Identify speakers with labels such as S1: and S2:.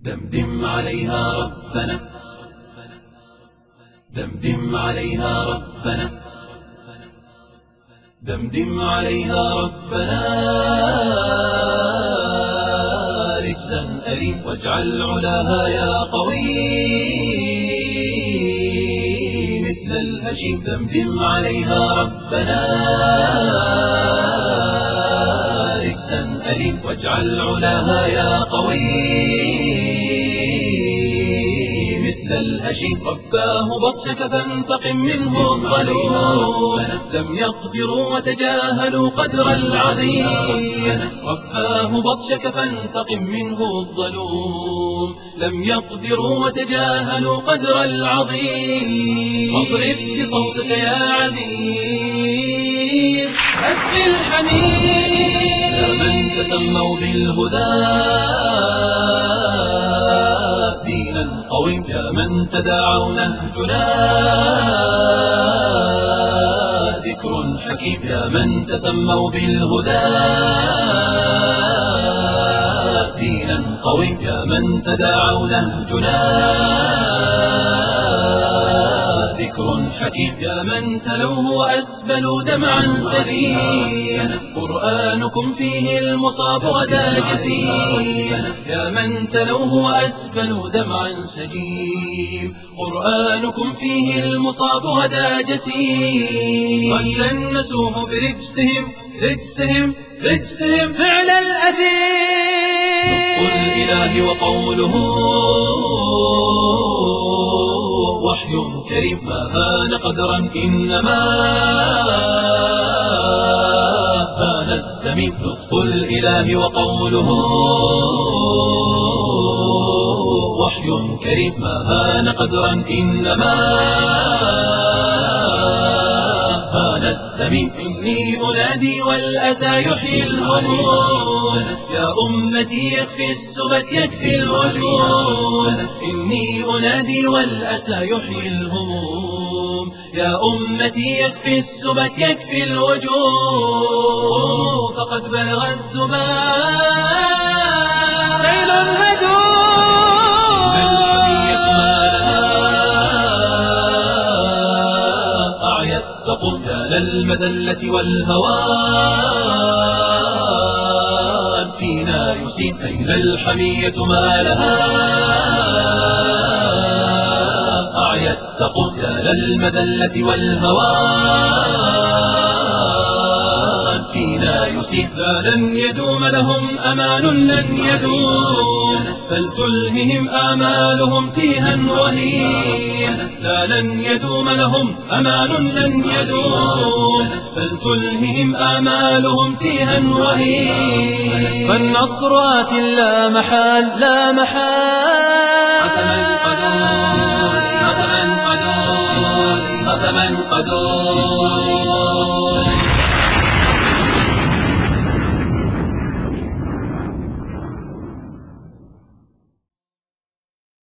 S1: دمدم عليها ربنا، دمدم عليها ربنا، دمدم عليها ربنا رجزا أليم، واجعل علاها يا قوي مثل الهشيم. دمدم عليها ربنا رجزا أليم، واجعل علاها يا قوي مثل الهشيم. رباه بطشك فانتقم منه الظلوم، لم يقدروا وتجاهلوا قدر العظيم. رباه بطشك فانتقم منه الظلوم، لم يقدروا وتجاهلوا قدر العظيم. اضرب بصوتك يا عزيز أسقي الحميد، يا من تسموا بالهدى دينا قويم، يا من تداعوا نهجنا ذكر حكيم، يا من تسموا بالهدى دينا قويم، يا من تداعوا نهجنا ذكر حكيم، يا من تلوه وأسبلوا دمعا سليما، قرآنكم فيه المصاب غدا جسيم. يا من تلوه وأسبلوا دمعا سجيم، قرآنكم فيه المصاب غدا جسيم. قد لنسوه برجسهم رجسهم فعل الأثيم. نطق الإله وقوله وحي كريم، ما هان قدرا إنما هان الذميم. نطق الإله وقوله وحي كريم، ما هان قدرا إنما هان الذميم. إني أنادي والأسى يحيي الهموم، يا أمتي يكفي السبت يكفي الوجود. إني أنادي والأسى يحيي الهموم، يا أمتي يكفي السبت يكفي الوجود. فقد بلغ الزمان سيل هدوم، الحمية ما لها أعيت تقوم، يا للمذلة والهوان فينا يسيم. أين الحمية ما لها أعيت تقوم، يا للمذلة والهوان فينا يسيم. لا لن يدوم لهم أمان لن يدوم، فلتلههم آمالهم تيها وهين. لا لن يدوم لهم أمان لن يدوم، فلتلههم آمالهم تيها وهين. فالنصر آت لا محال لا محال، قسم القدور قسم القدور قسم القدور.